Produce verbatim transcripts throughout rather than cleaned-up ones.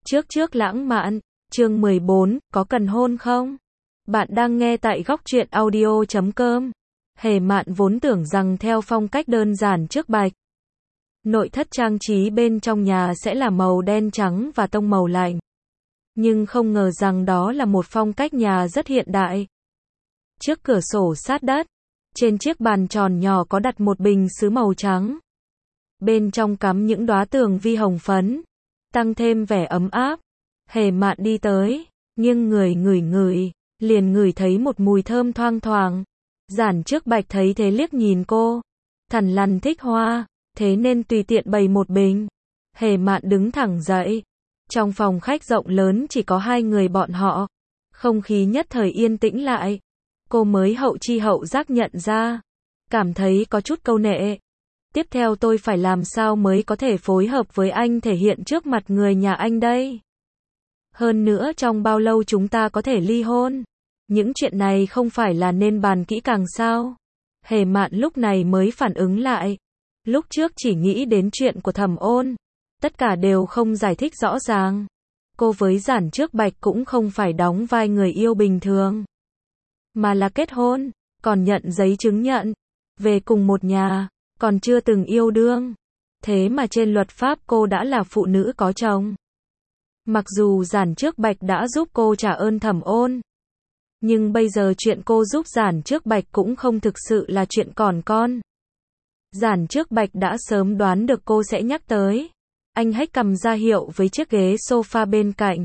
Trước trước lãng mạn, chương mười bốn, có cần hôn không? Bạn đang nghe tại góc truyện audio chấm com. Hề Mạn vốn tưởng rằng theo phong cách đơn giản trước bạch, nội thất trang trí bên trong nhà sẽ là màu đen trắng và tông màu lạnh. Nhưng không ngờ rằng đó là một phong cách nhà rất hiện đại. Trước cửa sổ sát đất, trên chiếc bàn tròn nhỏ có đặt một bình sứ màu trắng. Bên trong cắm những đóa tường vi hồng phấn, tăng thêm vẻ ấm áp. Hề Mạn đi tới, nghiêng người ngửi ngửi, liền ngửi thấy một mùi thơm thoang thoảng. Giản Trước Bạch thấy thế liếc nhìn cô, thằn lằn thích hoa, thế nên tùy tiện bày một bình. Hề Mạn đứng thẳng dậy. Trong phòng khách rộng lớn chỉ có hai người bọn họ, không khí nhất thời yên tĩnh lại. Cô mới hậu chi hậu giác nhận ra, cảm thấy có chút câu nệ. Tiếp theo tôi phải làm sao mới có thể phối hợp với anh thể hiện trước mặt người nhà anh đây? Hơn nữa trong bao lâu chúng ta có thể ly hôn? Những chuyện này không phải là nên bàn kỹ càng sao? Hề Mạn lúc này mới phản ứng lại. Lúc trước chỉ nghĩ đến chuyện của Thẩm Ôn, tất cả đều không giải thích rõ ràng. Cô với Giản Trước Bạch cũng không phải đóng vai người yêu bình thường, mà là kết hôn, còn nhận giấy chứng nhận, về cùng một nhà, còn chưa từng yêu đương. Thế mà trên luật pháp cô đã là phụ nữ có chồng. Mặc dù Giản Trước Bạch đã giúp cô trả ơn Thẩm Ôn, nhưng bây giờ chuyện cô giúp Giản Trước Bạch cũng không thực sự là chuyện còn con. Giản Trước Bạch đã sớm đoán được cô sẽ nhắc tới. Anh hất cằm ra hiệu với chiếc ghế sofa bên cạnh.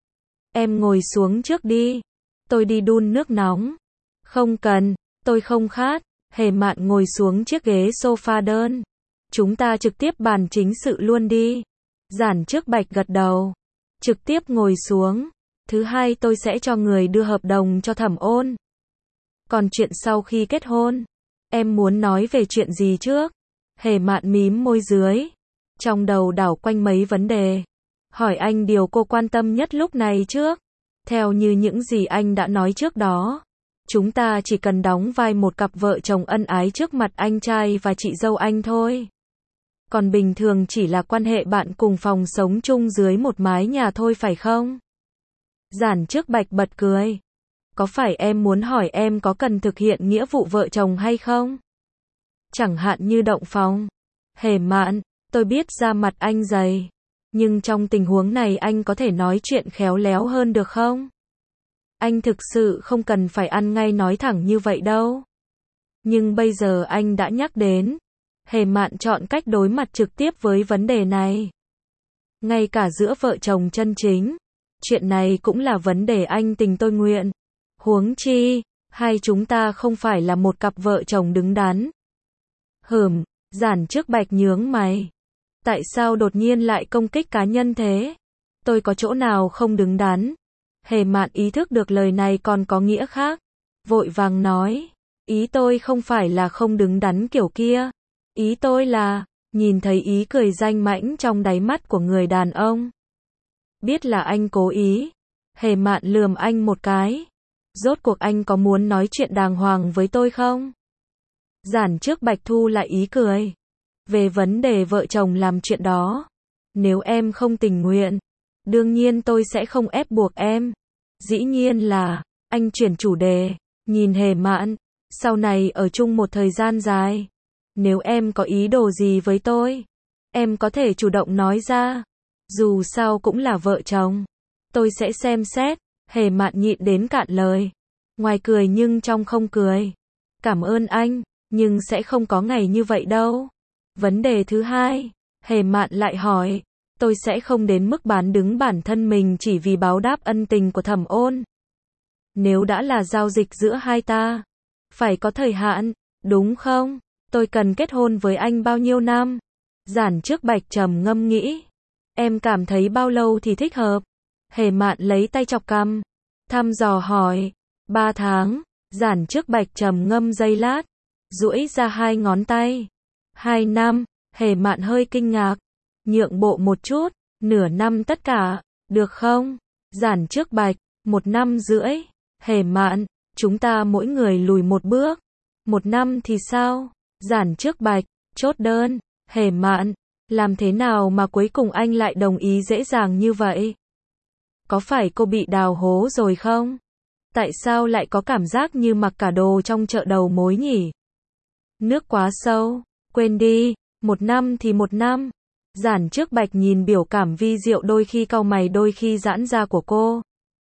Em ngồi xuống trước đi, tôi đi đun nước nóng. Không cần, tôi không khát. Hề Mạn ngồi xuống chiếc ghế sofa đơn. Chúng ta trực tiếp bàn chính sự luôn đi. Giản Trước Bạch gật đầu, trực tiếp ngồi xuống. Thứ hai tôi sẽ cho người đưa hợp đồng cho Thẩm Ôn. Còn chuyện sau khi kết hôn, em muốn nói về chuyện gì trước? Hề Mạn mím môi dưới, trong đầu đảo quanh mấy vấn đề. Hỏi anh điều cô quan tâm nhất lúc này trước. Theo như những gì anh đã nói trước đó, chúng ta chỉ cần đóng vai một cặp vợ chồng ân ái trước mặt anh trai và chị dâu anh thôi. Còn bình thường chỉ là quan hệ bạn cùng phòng sống chung dưới một mái nhà thôi phải không? Giản Trước Bạch bật cười. Có phải em muốn hỏi em có cần thực hiện nghĩa vụ vợ chồng hay không? Chẳng hạn như động phòng. Hề Mạn, tôi biết da mặt anh dày, nhưng trong tình huống này anh có thể nói chuyện khéo léo hơn được không? Anh thực sự không cần phải ăn ngay nói thẳng như vậy đâu. Nhưng bây giờ anh đã nhắc đến. Hề Mạn chọn cách đối mặt trực tiếp với vấn đề này. Ngay cả giữa vợ chồng chân chính, chuyện này cũng là vấn đề anh tình tôi nguyện. Huống chi, hai chúng ta không phải là một cặp vợ chồng đứng đắn. Hừm, Giản Trước Bạch nhướng mày. Tại sao đột nhiên lại công kích cá nhân thế? Tôi có chỗ nào không đứng đắn? Hề Mạn ý thức được lời này còn có nghĩa khác, vội vàng nói. Ý tôi không phải là không đứng đắn kiểu kia. Ý tôi là, nhìn thấy ý cười danh mãnh trong đáy mắt của người đàn ông. Biết là anh cố ý. Hề Mạn lườm anh một cái. Rốt cuộc anh có muốn nói chuyện đàng hoàng với tôi không? Giản Trước Bạch thu lại ý cười. Về vấn đề vợ chồng làm chuyện đó, nếu em không tình nguyện, đương nhiên tôi sẽ không ép buộc em. Dĩ nhiên là, anh chuyển chủ đề, nhìn Hề Mạn, sau này ở chung một thời gian dài, nếu em có ý đồ gì với tôi, em có thể chủ động nói ra. Dù sao cũng là vợ chồng, tôi sẽ xem xét. Hề Mạn nhịn đến cạn lời, ngoài cười nhưng trong không cười. Cảm ơn anh, nhưng sẽ không có ngày như vậy đâu. Vấn đề thứ hai, Hề Mạn lại hỏi, tôi sẽ không đến mức bán đứng bản thân mình chỉ vì báo đáp ân tình của Thẩm Ôn. Nếu đã là giao dịch giữa hai ta, phải có thời hạn, đúng không? Tôi cần kết hôn với anh bao nhiêu năm? Giản Trước Bạch trầm ngâm nghĩ. Em cảm thấy bao lâu thì thích hợp? Hề Mạn lấy tay chọc cằm, thăm dò hỏi. Ba tháng. Giản Trước Bạch trầm ngâm giây lát, duỗi ra hai ngón tay. Hai năm. Hề Mạn hơi kinh ngạc, nhượng bộ một chút. Nửa năm tất cả, được không? Giản Trước Bạch, một năm rưỡi. Hề Mạn, chúng ta mỗi người lùi một bước. Một năm thì sao? Giản Trước Bạch, chốt đơn. Hề Mạn, làm thế nào mà cuối cùng anh lại đồng ý dễ dàng như vậy? Có phải cô bị đào hố rồi không? Tại sao lại có cảm giác như mặc cả đồ trong chợ đầu mối nhỉ? Nước quá sâu, quên đi, một năm thì một năm. Giản Trước Bạch nhìn biểu cảm vi diệu đôi khi cau mày đôi khi giãn ra của cô.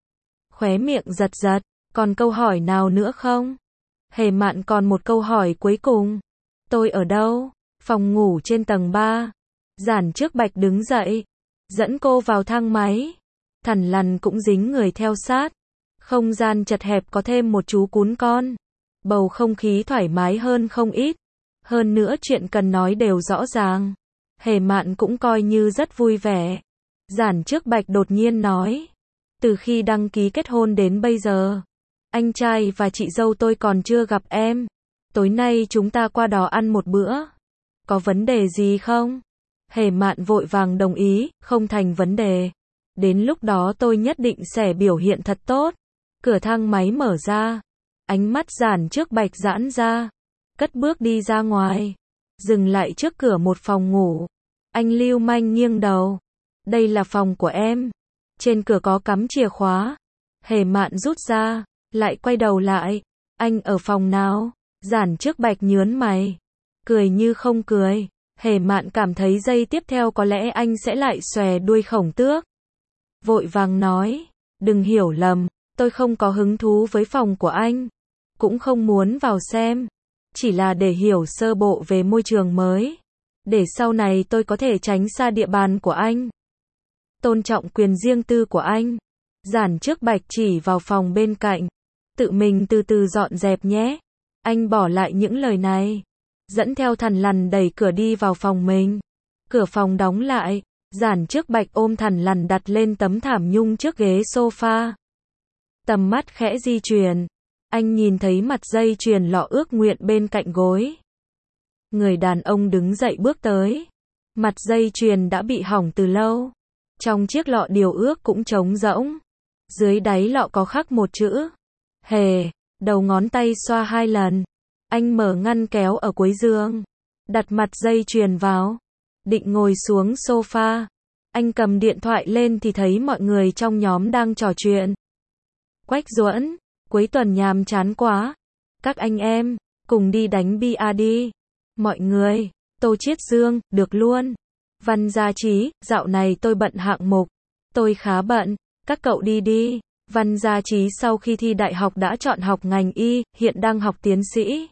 Khóe miệng giật giật, còn câu hỏi nào nữa không? Hề Mạn còn một câu hỏi cuối cùng. Tôi ở đâu? Phòng ngủ trên tầng ba. Giản Trước Bạch đứng dậy, dẫn cô vào thang máy. Thằn Lằn cũng dính người theo sát. Không gian chật hẹp có thêm một chú cún con. Bầu không khí thoải mái hơn không ít. Hơn nữa chuyện cần nói đều rõ ràng. Hề Mạn cũng coi như rất vui vẻ. Giản Trước Bạch đột nhiên nói. Từ khi đăng ký kết hôn đến bây giờ, anh trai và chị dâu tôi còn chưa gặp em. Tối nay chúng ta qua đó ăn một bữa. Có vấn đề gì không? Hề Mạn vội vàng đồng ý, không thành vấn đề. Đến lúc đó tôi nhất định sẽ biểu hiện thật tốt. Cửa thang máy mở ra. Ánh mắt Giản Trước Bạch giãn ra. Cất bước đi ra ngoài. Dừng lại trước cửa một phòng ngủ. Anh lưu manh nghiêng đầu. Đây là phòng của em. Trên cửa có cắm chìa khóa. Hề Mạn rút ra. Lại quay đầu lại. Anh ở phòng nào? Giản Trước Bạch nhớn mày. Cười như không cười. Hề Mạn cảm thấy giây tiếp theo có lẽ anh sẽ lại xòe đuôi khổng tước. Vội vàng nói. Đừng hiểu lầm. Tôi không có hứng thú với phòng của anh. Cũng không muốn vào xem. Chỉ là để hiểu sơ bộ về môi trường mới. Để sau này tôi có thể tránh xa địa bàn của anh. Tôn trọng quyền riêng tư của anh. Giản Trước Bạch chỉ vào phòng bên cạnh. Tự mình từ từ dọn dẹp nhé. Anh bỏ lại những lời này. Dẫn theo Thằn Lằn đẩy cửa đi vào phòng mình. Cửa phòng đóng lại. Giản Trước Bạch ôm Thằn Lằn đặt lên tấm thảm nhung trước ghế sofa. Tầm mắt khẽ di chuyển. Anh nhìn thấy mặt dây chuyền lọ ước nguyện bên cạnh gối. Người đàn ông đứng dậy bước tới. Mặt dây chuyền đã bị hỏng từ lâu. Trong chiếc lọ điều ước cũng trống rỗng. Dưới đáy lọ có khắc một chữ. Hề. Đầu ngón tay xoa hai lần. Anh mở ngăn kéo ở cuối giường. Đặt mặt dây chuyền vào. Định ngồi xuống sofa. Anh cầm điện thoại lên thì thấy mọi người trong nhóm đang trò chuyện. Quách Duẫn, cuối tuần nhàm chán quá. Các anh em, cùng đi đánh bia đi. Mọi người, Tô Chiết Dương, được luôn. Văn Gia Trí, dạo này tôi bận hạng mục. Tôi khá bận, các cậu đi đi. Văn Gia Trí sau khi thi đại học đã chọn học ngành y, hiện đang học tiến sĩ.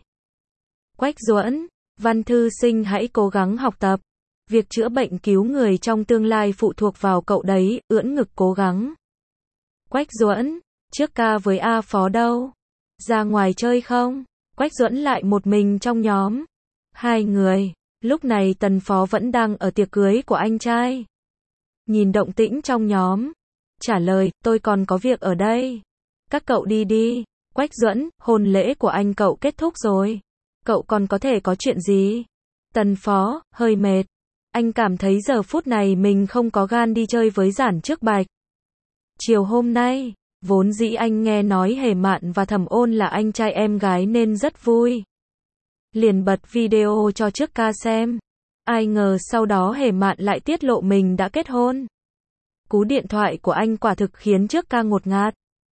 Quách Duẫn, Văn thư sinh hãy cố gắng học tập. Việc chữa bệnh cứu người trong tương lai phụ thuộc vào cậu đấy, ưỡn ngực cố gắng. Quách Duẫn, trước ca với A Phó đâu? Ra ngoài chơi không? Quách Duẫn lại một mình trong nhóm. Hai người. Lúc này Tần Phó vẫn đang ở tiệc cưới của anh trai. Nhìn động tĩnh trong nhóm. Trả lời, tôi còn có việc ở đây. Các cậu đi đi. Quách Duẫn, hôn lễ của anh cậu kết thúc rồi. Cậu còn có thể có chuyện gì? Tần Phó, hơi mệt. Anh cảm thấy giờ phút này mình không có gan đi chơi với Giản Trước Bạch. Chiều hôm nay, vốn dĩ anh nghe nói Hề Mạn và Thẩm Ôn là anh trai em gái nên rất vui. Liền bật video cho Trước ca xem. Ai ngờ sau đó Hề Mạn lại tiết lộ mình đã kết hôn. Cú điện thoại của anh quả thực khiến Trước ca ngột ngạt.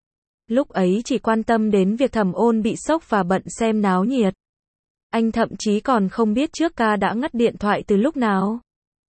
Lúc ấy chỉ quan tâm đến việc Thẩm Ôn bị sốc và bận xem náo nhiệt. Anh thậm chí còn không biết Trước ca đã ngắt điện thoại từ lúc nào.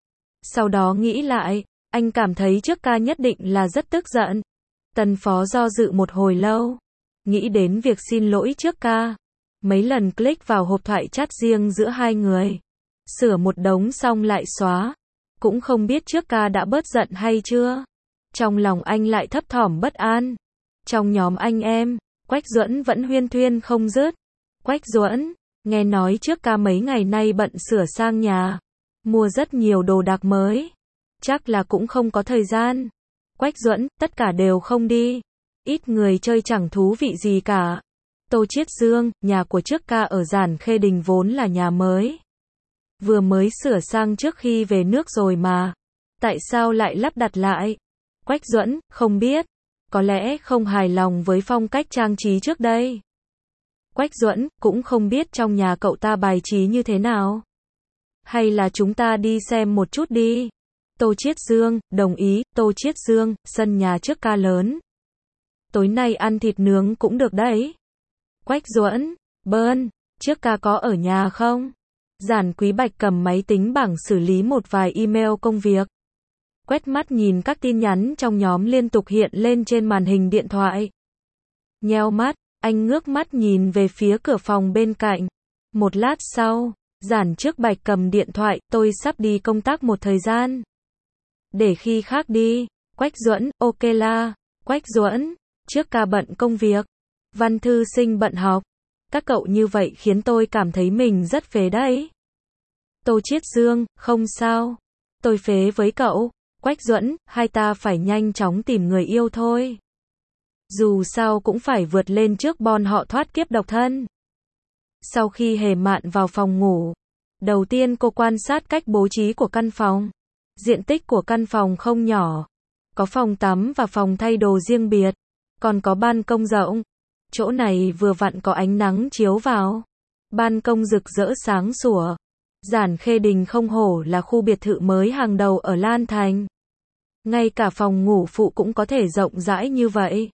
Sau đó nghĩ lại, anh cảm thấy Trước ca nhất định là rất tức giận. Tần Phó do dự một hồi lâu. Nghĩ đến việc xin lỗi Trước ca. Mấy lần click vào hộp thoại chat riêng giữa hai người. Sửa một đống xong lại xóa. Cũng không biết Trước ca đã bớt giận hay chưa. Trong lòng anh lại thấp thỏm bất an. Trong nhóm anh em, Quách Duẫn vẫn huyên thuyên không dứt. Quách Duẫn, nghe nói Trước ca mấy ngày nay bận sửa sang nhà. Mua rất nhiều đồ đạc mới. Chắc là cũng không có thời gian. Quách Duẫn, tất cả đều không đi. Ít người chơi chẳng thú vị gì cả. Tô Chiết Dương, nhà của Trước ca ở Giản Khê Đình vốn là nhà mới. Vừa mới sửa sang trước khi về nước rồi mà. Tại sao lại lắp đặt lại? Quách Duẫn, không biết. Có lẽ không hài lòng với phong cách trang trí trước đây. Quách Duẫn, cũng không biết trong nhà cậu ta bài trí như thế nào. Hay là chúng ta đi xem một chút đi. Tô Chiết Dương, đồng ý, Tô Chiết Dương, sân nhà trước ca lớn. Tối nay ăn thịt nướng cũng được đấy. Quách Duẫn, Bơn, trước ca có ở nhà không? Giản Quý Bạch cầm máy tính bảng xử lý một vài email công việc. Quét mắt nhìn các tin nhắn trong nhóm liên tục hiện lên trên màn hình điện thoại. Nheo mắt, anh ngước mắt nhìn về phía cửa phòng bên cạnh. Một lát sau, Giản Trước Bạch cầm điện thoại, tôi sắp đi công tác một thời gian. Để khi khác đi. Quách Duẫn, ok la. Quách Duẫn, trước ca bận công việc. Văn thư sinh bận học. Các cậu như vậy khiến tôi cảm thấy mình rất phế đấy. Tô Chiết Dương, không sao. Tôi phế với cậu. Quách Duẫn, hai ta phải nhanh chóng tìm người yêu thôi. Dù sao cũng phải vượt lên trước bọn họ thoát kiếp độc thân. Sau khi Hề Mạn vào phòng ngủ, đầu tiên cô quan sát cách bố trí của căn phòng. Diện tích của căn phòng không nhỏ. Có phòng tắm và phòng thay đồ riêng biệt. Còn có ban công rộng. Chỗ này vừa vặn có ánh nắng chiếu vào. Ban công rực rỡ sáng sủa. Giản Khê Đình không hổ là khu biệt thự mới hàng đầu ở Lan Thành. Ngay cả phòng ngủ phụ cũng có thể rộng rãi như vậy.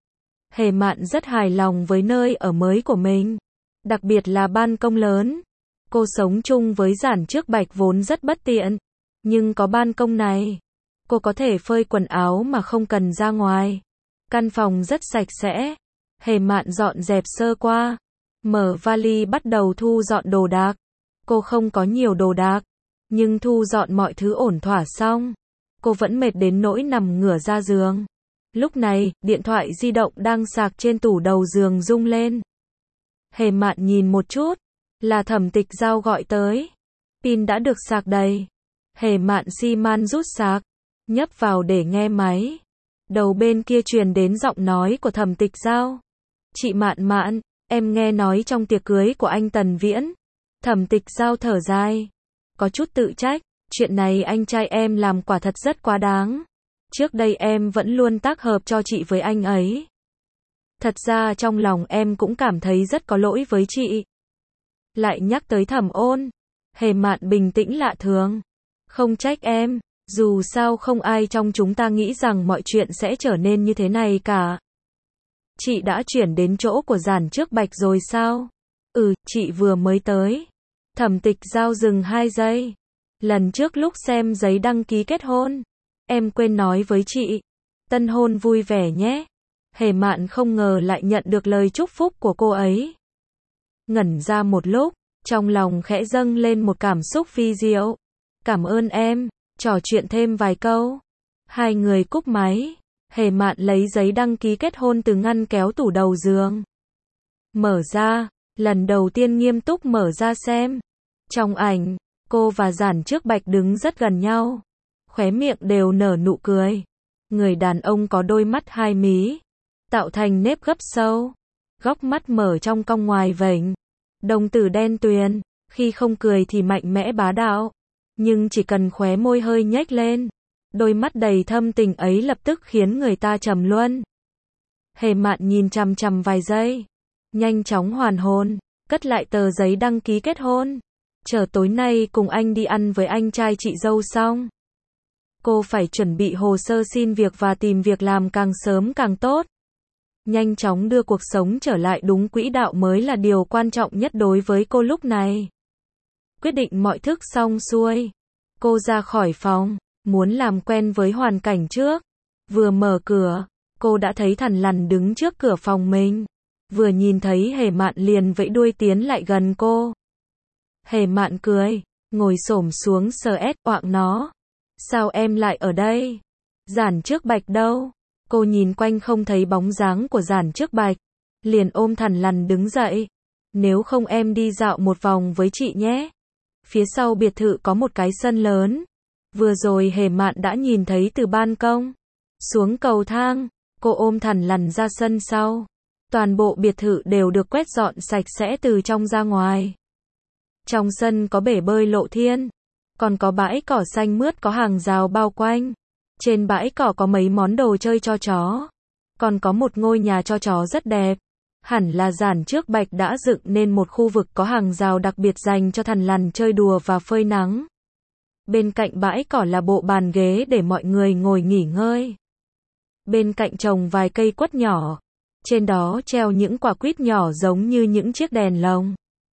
Hề Mạn rất hài lòng với nơi ở mới của mình. Đặc biệt là ban công lớn. Cô sống chung với Giản Trước Bạch vốn rất bất tiện. Nhưng có ban công này, cô có thể phơi quần áo mà không cần ra ngoài. Căn phòng rất sạch sẽ. Hề Mạn dọn dẹp sơ qua. Mở vali bắt đầu thu dọn đồ đạc. Cô không có nhiều đồ đạc. Nhưng thu dọn mọi thứ ổn thỏa xong. Cô vẫn mệt đến nỗi nằm ngửa ra giường. Lúc này, điện thoại di động đang sạc trên tủ đầu giường rung lên. Hề Mạn nhìn một chút. Là Thẩm Tịch Giao gọi tới. Pin đã được sạc đầy. Hề Mạn xi man rút sạc. Nhấp vào để nghe máy. Đầu bên kia truyền đến giọng nói của Thẩm Tịch Giao. Chị Mạn Mạn, em nghe nói trong tiệc cưới của anh Tần Viễn. Thẩm Tịch Giao thở dài. Có chút tự trách. Chuyện này anh trai em làm quả thật rất quá đáng. Trước đây em vẫn luôn tác hợp cho chị với anh ấy. Thật ra trong lòng em cũng cảm thấy rất có lỗi với chị. Lại nhắc tới Thẩm Ôn. Hề Mạn bình tĩnh lạ thường. Không trách em. Dù sao không ai trong chúng ta nghĩ rằng mọi chuyện sẽ trở nên như thế này cả. Chị đã chuyển đến chỗ của Giản Trước Bạch rồi sao? Ừ, chị vừa mới tới. Thẩm Tịch Giao dừng hai giây. Lần trước lúc xem giấy đăng ký kết hôn, em quên nói với chị. Tân hôn vui vẻ nhé. Hề Mạn không ngờ lại nhận được lời chúc phúc của cô ấy. Ngẩn ra một lúc, trong lòng khẽ dâng lên một cảm xúc vi diệu. Cảm ơn em. Trò chuyện thêm vài câu. Hai người cúp máy. Hề Mạn lấy giấy đăng ký kết hôn từ ngăn kéo tủ đầu giường. Mở ra. Lần đầu tiên nghiêm túc mở ra xem. Trong ảnh, cô và Giản Trước Bạch đứng rất gần nhau. Khóe miệng đều nở nụ cười. Người đàn ông có đôi mắt hai mí. Tạo thành nếp gấp sâu. Góc mắt mở trong cong ngoài vểnh. Đồng tử đen tuyền. Khi không cười thì mạnh mẽ bá đạo. Nhưng chỉ cần khóe môi hơi nhếch lên. Đôi mắt đầy thâm tình ấy lập tức khiến người ta trầm luân. Hề Mạn nhìn chằm chằm vài giây. Nhanh chóng hoàn hồn. Cất lại tờ giấy đăng ký kết hôn. Chờ tối nay cùng anh đi ăn với anh trai chị dâu xong. Cô phải chuẩn bị hồ sơ xin việc và tìm việc làm càng sớm càng tốt. Nhanh chóng đưa cuộc sống trở lại đúng quỹ đạo mới là điều quan trọng nhất đối với cô lúc này. Quyết định mọi thứ xong xuôi. Cô ra khỏi phòng, muốn làm quen với hoàn cảnh trước. Vừa mở cửa, cô đã thấy Thằn Lằn đứng trước cửa phòng mình. Vừa nhìn thấy Hề Mạn liền vẫy đuôi tiến lại gần cô. Hề Mạn cười, ngồi xổm xuống sờ ét oạng nó. Sao em lại ở đây? Giản Trước Bạch đâu? Cô nhìn quanh không thấy bóng dáng của Giản Trước Bạch. Liền ôm Thằn Lằn đứng dậy. Nếu không em đi dạo một vòng với chị nhé. Phía sau biệt thự có một cái sân lớn. Vừa rồi Hề Mạn đã nhìn thấy từ ban công. Xuống cầu thang, cô ôm Thằn Lằn ra sân sau. Toàn bộ biệt thự đều được quét dọn sạch sẽ từ trong ra ngoài. Trong sân có bể bơi lộ thiên. Còn có bãi cỏ xanh mướt có hàng rào bao quanh. Trên bãi cỏ có mấy món đồ chơi cho chó. Còn có một ngôi nhà cho chó rất đẹp. Hẳn là Giản Trước Bạch đã dựng nên một khu vực có hàng rào đặc biệt dành cho Thằn Lằn chơi đùa và phơi nắng. Bên cạnh bãi cỏ là bộ bàn ghế để mọi người ngồi nghỉ ngơi. Bên cạnh trồng vài cây quất nhỏ. Trên đó treo những quả quýt nhỏ giống như những chiếc đèn lồng.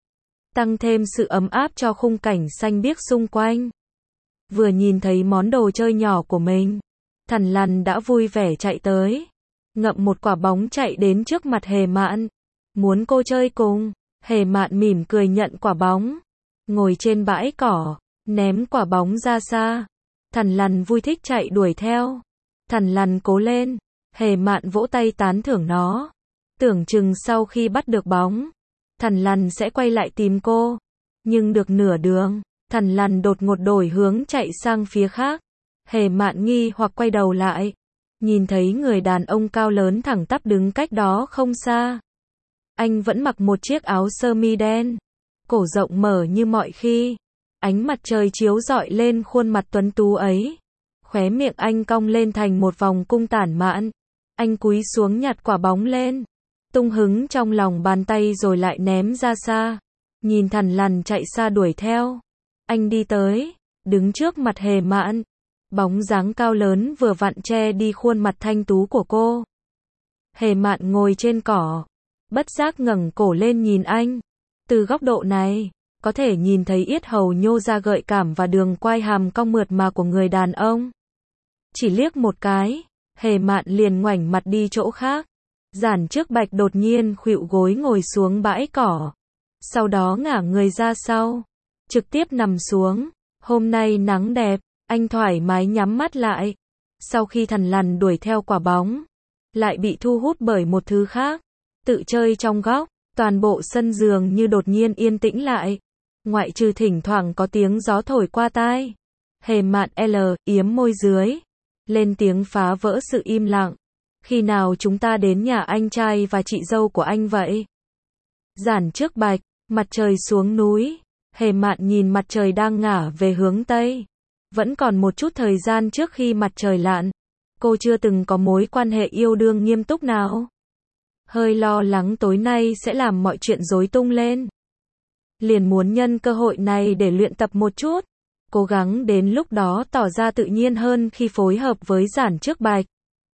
Tăng thêm sự ấm áp cho khung cảnh xanh biếc xung quanh. Vừa nhìn thấy món đồ chơi nhỏ của mình, Thằn Lằn đã vui vẻ chạy tới. Ngậm một quả bóng chạy đến trước mặt Hề Mạn. Muốn cô chơi cùng. Hề Mạn mỉm cười nhận quả bóng. Ngồi trên bãi cỏ, ném quả bóng ra xa. Thằn Lằn vui thích chạy đuổi theo. Thằn Lằn cố lên. Hề Mạn vỗ tay tán thưởng nó. Tưởng chừng sau khi bắt được bóng, Thằn Lằn sẽ quay lại tìm cô. Nhưng được nửa đường, Thằn Lằn đột ngột đổi hướng chạy sang phía khác. Hề Mạn nghi hoặc quay đầu lại. Nhìn thấy người đàn ông cao lớn thẳng tắp đứng cách đó không xa. Anh vẫn mặc một chiếc áo sơ mi đen. Cổ rộng mở như mọi khi. Ánh mặt trời chiếu rọi lên khuôn mặt tuấn tú ấy. Khóe miệng anh cong lên thành một vòng cung tản mạn. Anh cúi xuống nhặt quả bóng lên. Tung hứng trong lòng bàn tay rồi lại ném ra xa. Nhìn Thằn Lằn chạy xa đuổi theo. Anh đi tới, đứng trước mặt Hề Mạn. Bóng dáng cao lớn vừa vặn che đi khuôn mặt thanh tú của cô. Hề Mạn ngồi trên cỏ, bất giác ngẩng cổ lên nhìn anh. Từ góc độ này, có thể nhìn thấy yết hầu nhô ra gợi cảm và đường quai hàm cong mượt mà của người đàn ông. Chỉ liếc một cái, Hề Mạn liền ngoảnh mặt đi chỗ khác. Giản Trước Bạch đột nhiên khuỵu gối ngồi xuống bãi cỏ. Sau đó ngả người ra sau, trực tiếp nằm xuống. Hôm nay nắng đẹp, anh thoải mái nhắm mắt lại. Sau khi Thằn Lằn đuổi theo quả bóng, lại bị thu hút bởi một thứ khác. Tự chơi trong góc, toàn bộ sân giường như đột nhiên yên tĩnh lại. Ngoại trừ thỉnh thoảng có tiếng gió thổi qua tai. Hề Mạn L, yếm môi dưới. Lên tiếng phá vỡ sự im lặng. Khi nào chúng ta đến nhà anh trai và chị dâu của anh vậy? Giản Trước Bạch, mặt trời xuống núi. Hề Mạn nhìn mặt trời đang ngả về hướng Tây. Vẫn còn một chút thời gian trước khi mặt trời lặn. Cô chưa từng có mối quan hệ yêu đương nghiêm túc nào. Hơi lo lắng tối nay sẽ làm mọi chuyện rối tung lên. Liền muốn nhân cơ hội này để luyện tập một chút. Cố gắng đến lúc đó tỏ ra tự nhiên hơn khi phối hợp với Giản Trước Bạch.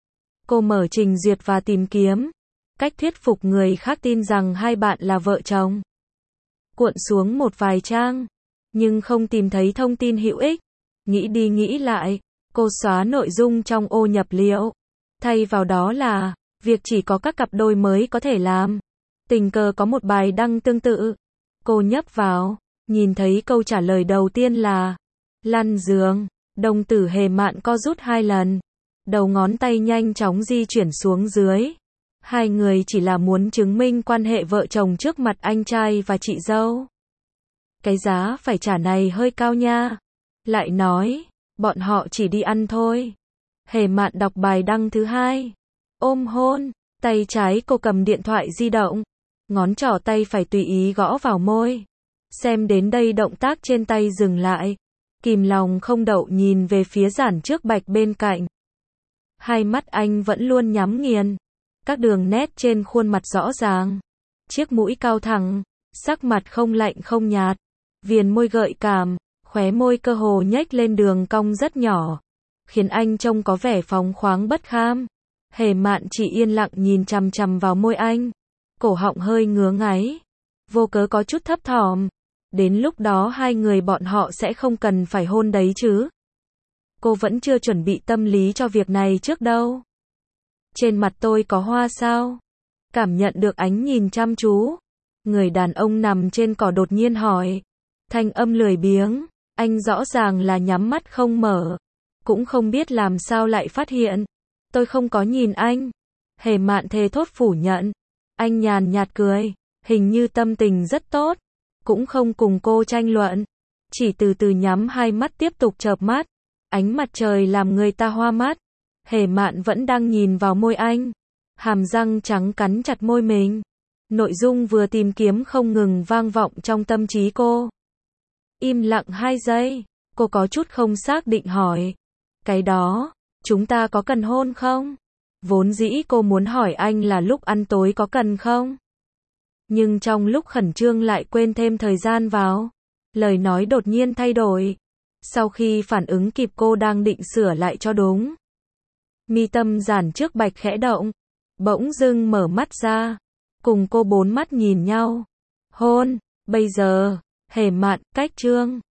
Cô mở trình duyệt và tìm kiếm cách thuyết phục người khác tin rằng hai bạn là vợ chồng. Cuộn xuống một vài trang, nhưng không tìm thấy thông tin hữu ích. Nghĩ đi nghĩ lại, cô xóa nội dung trong ô nhập liệu. Thay vào đó là việc chỉ có các cặp đôi mới có thể làm. Tình cờ có một bài đăng tương tự. Cô nhấp vào, nhìn thấy câu trả lời đầu tiên là lăn giường. Đồng tử Hề Mạn co rút hai lần. Đầu ngón tay nhanh chóng di chuyển xuống dưới. Hai người chỉ là muốn chứng minh quan hệ vợ chồng trước mặt anh trai và chị dâu. Cái giá phải trả này hơi cao nha. Lại nói, bọn họ chỉ đi ăn thôi. Hề Mạn đọc bài đăng thứ hai. Ôm hôn, tay trái cô cầm điện thoại di động. Ngón trỏ tay phải tùy ý gõ vào môi. Xem đến đây động tác trên tay dừng lại. Kìm lòng không đậu nhìn về phía Giản Trước Bạch bên cạnh. Hai mắt anh vẫn luôn nhắm nghiền. Các đường nét trên khuôn mặt rõ ràng. Chiếc mũi cao thẳng. Sắc mặt không lạnh không nhạt. Viền môi gợi cảm. Khóe môi cơ hồ nhếch lên đường cong rất nhỏ. Khiến anh trông có vẻ phóng khoáng bất kham. Hề Mạn chỉ yên lặng nhìn chằm chằm vào môi anh. Cổ họng hơi ngứa ngáy. Vô cớ có chút thấp thỏm. Đến lúc đó hai người bọn họ sẽ không cần phải hôn đấy chứ. Cô vẫn chưa chuẩn bị tâm lý cho việc này trước đâu. Trên mặt tôi có hoa sao? Cảm nhận được ánh nhìn chăm chú. Người đàn ông nằm trên cỏ đột nhiên hỏi. Thanh âm lười biếng. Anh rõ ràng là nhắm mắt không mở. Cũng không biết làm sao lại phát hiện. Tôi không có nhìn anh. Hề Mạn thề thốt phủ nhận. Anh nhàn nhạt cười. Hình như tâm tình rất tốt. Cũng không cùng cô tranh luận. Chỉ từ từ nhắm hai mắt tiếp tục chợp mắt. Ánh mặt trời làm người ta hoa mắt. Hề Mạn vẫn đang nhìn vào môi anh. Hàm răng trắng cắn chặt môi mình. Nội dung vừa tìm kiếm không ngừng vang vọng trong tâm trí cô. Im lặng hai giây. Cô có chút không xác định hỏi. Cái đó, chúng ta có cần hôn không? Vốn dĩ cô muốn hỏi anh là lúc ăn tối có cần không? Nhưng trong lúc khẩn trương lại quên thêm thời gian vào. Lời nói đột nhiên thay đổi. Sau khi phản ứng kịp cô đang định sửa lại cho đúng. Mi tâm Giản trước Bạch khẽ động. Bỗng dưng mở mắt ra. Cùng cô bốn mắt nhìn nhau. Hôn. Bây giờ. Hề Mạn, cách Trương.